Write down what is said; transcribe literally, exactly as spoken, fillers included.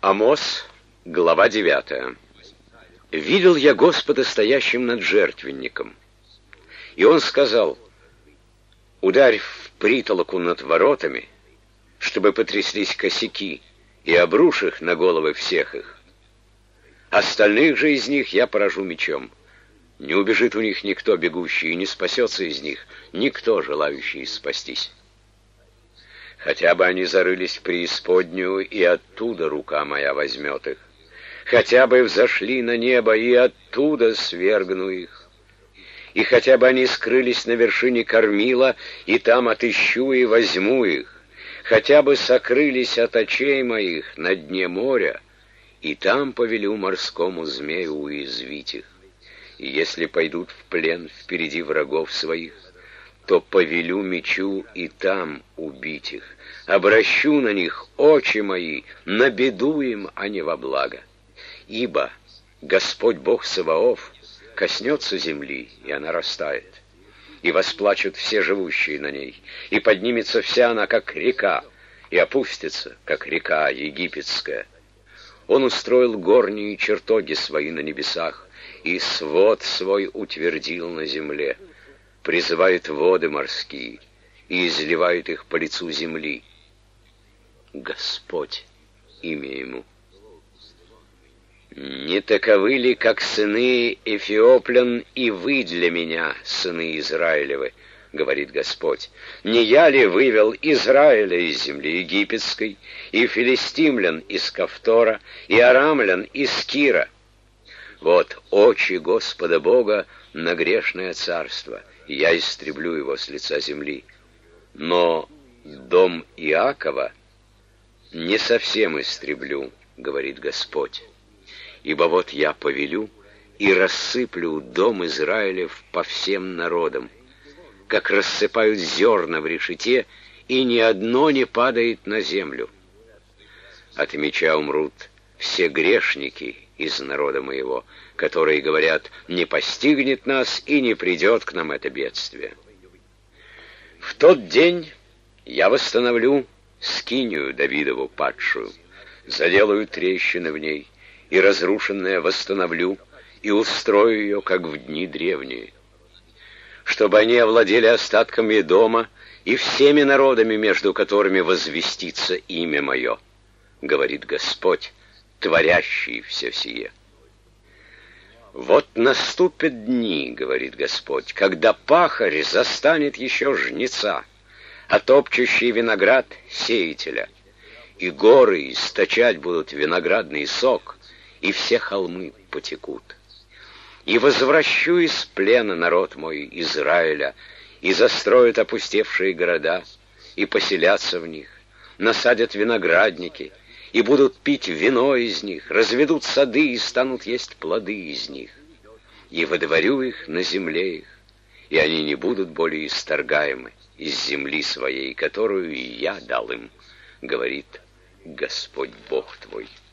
Амос, глава девятая. «Видел я Господа стоящим над жертвенником, и Он сказал: ударь в притолоку над воротами, чтобы потряслись косяки, и обрушь их на головы всех их. Остальных же из них я поражу мечом. Не убежит у них никто бегущий, и не спасется из них никто, желающий спастись. Хотя бы они зарылись в преисподнюю, и оттуда рука моя возьмет их. Хотя бы взошли на небо, и оттуда свергну их. И хотя бы они скрылись на вершине кормила, и там отыщу и возьму их. Хотя бы сокрылись от очей моих на дне моря, и там повелю морскому змею уязвить их. И если пойдут в плен впереди врагов своих, то повелю мечу и там убить их. Обращу на них очи мои, на беду им, а не во благо. Ибо Господь Бог Саваоф коснется земли, и она растает. И восплачут все живущие на ней, и поднимется вся она, как река, и опустится, как река египетская. Он устроил горние чертоги свои на небесах, и свод свой утвердил на земле. Призывает воды морские и изливает их по лицу земли. Господь — имя ему. Не таковы ли, как сыны эфиоплян, и вы для меня, сыны Израилевы, говорит Господь? Не я ли вывел Израиля из земли египетской, и филистимлян из Кавтора, и арамлян из Кира? Вот очи Господа Бога на грешное царство, и я истреблю его с лица земли. Но дом Иакова не совсем истреблю, говорит Господь. Ибо вот я повелю и рассыплю дом Израилев по всем народам, как рассыпают зерна в решете, и ни одно не падает на землю. От меча умрут все грешники из народа моего, которые говорят: не постигнет нас и не придет к нам это бедствие. В тот день я восстановлю скинию Давидову падшую, заделаю трещины в ней, и разрушенное восстановлю, и устрою ее, как в дни древние, чтобы они овладели остатками дома и всеми народами, между которыми возвестится имя мое, говорит Господь, творящий все сие. Вот наступят дни, говорит Господь, когда пахарь застанет еще жнеца, а топчущий виноград — сеятеля, и горы источать будут виноградный сок, и все холмы потекут. И возвращу из плена народ мой Израиля, и застроят опустевшие города, и поселятся в них, насадят виноградники, и будут пить вино из них, разведут сады и станут есть плоды из них. И водворю их на земле их, и они не будут более исторгаемы из земли своей, которую я дал им, говорит Господь Бог твой.